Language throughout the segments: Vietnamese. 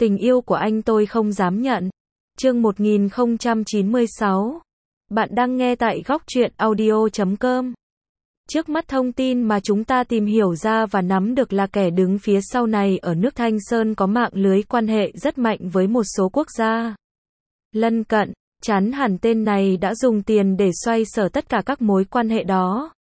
Tình yêu của anh tôi không dám nhận. Chương 1096. Bạn đang nghe tại góc truyện audio.com. Trước mắt thông tin mà chúng ta tìm hiểu ra và nắm được là kẻ đứng phía sau này ở nước Thanh Sơn có mạng lưới quan hệ rất mạnh với một số quốc gia lân cận. Chắn hẳn tên này đã dùng tiền để xoay sở tất cả các mối quan hệ đó.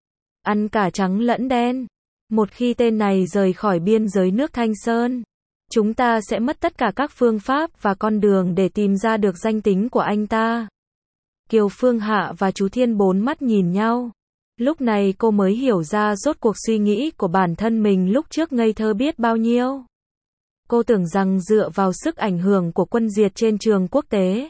Ăn cả trắng lẫn đen. Một khi tên này rời khỏi biên giới nước Thanh Sơn, chúng ta sẽ mất tất cả các phương pháp và con đường để tìm ra được danh tính của anh ta. Kiều Phương Hạ và chú Thiên bốn mắt nhìn nhau. Lúc này cô mới hiểu ra rốt cuộc suy nghĩ của bản thân mình lúc trước ngây thơ biết bao nhiêu. Cô tưởng rằng dựa vào sức ảnh hưởng của Quân Diệt trên trường quốc tế,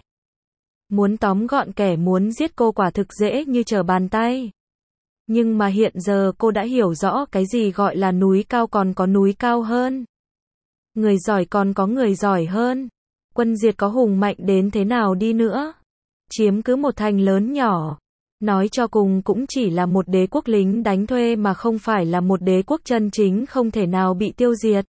muốn tóm gọn kẻ muốn giết cô quả thực dễ như trở bàn tay. Nhưng mà hiện giờ cô đã hiểu rõ cái gì gọi là núi cao còn có núi cao hơn. Người giỏi còn có người giỏi hơn. Quân Diệt có hùng mạnh đến thế nào đi nữa, chiếm cứ một thành lớn nhỏ, nói cho cùng cũng chỉ là một đế quốc lính đánh thuê mà không phải là một đế quốc chân chính không thể nào bị tiêu diệt.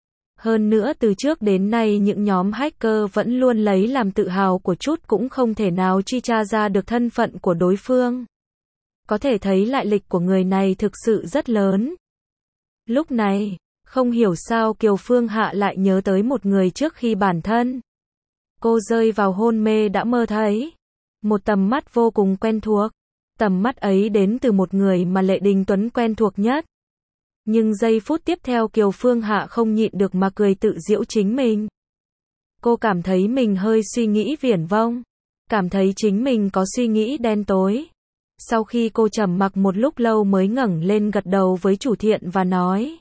Hơn nữa từ trước đến nay những nhóm hacker vẫn luôn lấy làm tự hào của chút cũng không thể nào truy tra ra được thân phận của đối phương. Có thể thấy lại lịch của người này thực sự rất lớn. Lúc này, không hiểu sao Kiều Phương Hạ lại nhớ tới một người trước khi bản thân cô rơi vào hôn mê đã mơ thấy. Một tầm mắt vô cùng quen thuộc. Tầm mắt ấy đến từ một người mà Lệ Đình Tuấn quen thuộc nhất. Nhưng giây phút tiếp theo Kiều Phương Hạ không nhịn được mà cười tự giễu chính mình. Cô cảm thấy mình hơi suy nghĩ viển vông. Cảm thấy chính mình có suy nghĩ đen tối. Sau khi cô trầm mặc một lúc lâu mới ngẩng lên gật đầu với chủ thiện và nói: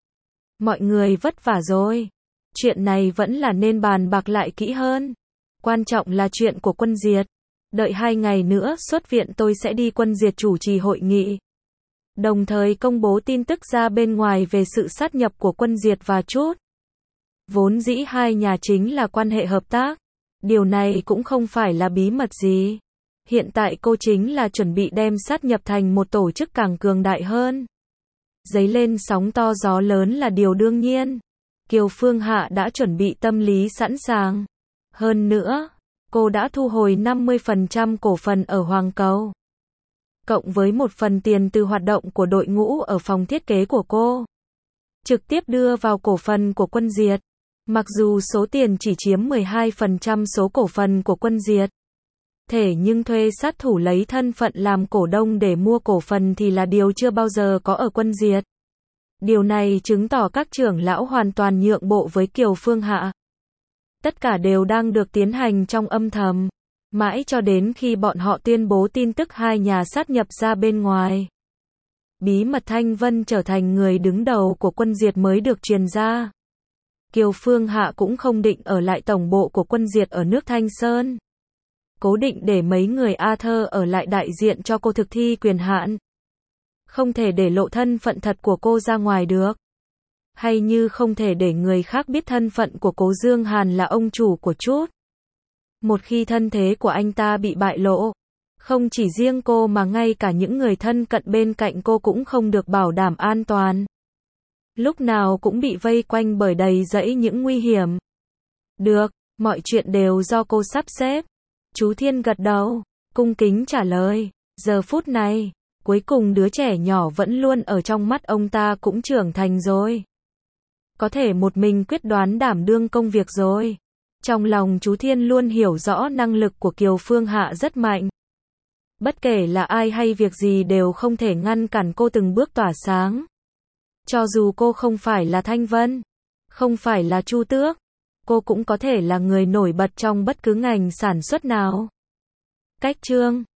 mọi người vất vả rồi. Chuyện này vẫn là nên bàn bạc lại kỹ hơn. Quan trọng là chuyện của Quân Diệt. Đợi 2 ngày nữa xuất viện tôi sẽ đi Quân Diệt chủ trì hội nghị. Đồng thời công bố tin tức ra bên ngoài về sự sát nhập của Quân Diệt và chút. Vốn dĩ hai nhà chính là quan hệ hợp tác. Điều này cũng không phải là bí mật gì. Hiện tại cô chính là chuẩn bị đem sát nhập thành một tổ chức càng cường đại hơn. Dấy lên sóng to gió lớn là điều đương nhiên. Kiều Phương Hạ đã chuẩn bị tâm lý sẵn sàng. Hơn nữa, cô đã thu hồi 50% cổ phần ở Hoàng Cầu. Cộng với một phần tiền từ hoạt động của đội ngũ ở phòng thiết kế của cô. Trực tiếp đưa vào cổ phần của Quân Diệt. Mặc dù số tiền chỉ chiếm 12% số cổ phần của Quân Diệt. Thế nhưng thuê sát thủ lấy thân phận làm cổ đông để mua cổ phần thì là điều chưa bao giờ có ở Quân Diệt. Điều này chứng tỏ các trưởng lão hoàn toàn nhượng bộ với Kiều Phương Hạ. Tất cả đều đang được tiến hành trong âm thầm. Mãi cho đến khi bọn họ tuyên bố tin tức hai nhà sát nhập ra bên ngoài. Bí mật Thanh Vân trở thành người đứng đầu của Quân Diệt mới được truyền ra. Kiều Phương Hạ cũng không định ở lại tổng bộ của Quân Diệt ở nước Thanh Sơn. Cố định để mấy người A Thơ ở lại đại diện cho cô thực thi quyền hạn. Không thể để lộ thân phận thật của cô ra ngoài được. Hay như không thể để người khác biết thân phận của Cố Dương Hàn là ông chủ của chút. Một khi thân thế của anh ta bị bại lộ, không chỉ riêng cô mà ngay cả những người thân cận bên cạnh cô cũng không được bảo đảm an toàn. Lúc nào cũng bị vây quanh bởi đầy rẫy những nguy hiểm. Được, mọi chuyện đều do cô sắp xếp. Chú Thiên gật đầu, cung kính trả lời. Giờ phút này, cuối cùng đứa trẻ nhỏ vẫn luôn ở trong mắt ông ta cũng trưởng thành rồi. Có thể một mình quyết đoán đảm đương công việc rồi. Trong lòng chú Thiên luôn hiểu rõ năng lực của Kiều Phương Hạ rất mạnh. Bất kể là ai hay việc gì đều không thể ngăn cản cô từng bước tỏa sáng. Cho dù cô không phải là Thanh Vân, không phải là Chu Tước, cô cũng có thể là người nổi bật trong bất cứ ngành sản xuất nào. Cách chương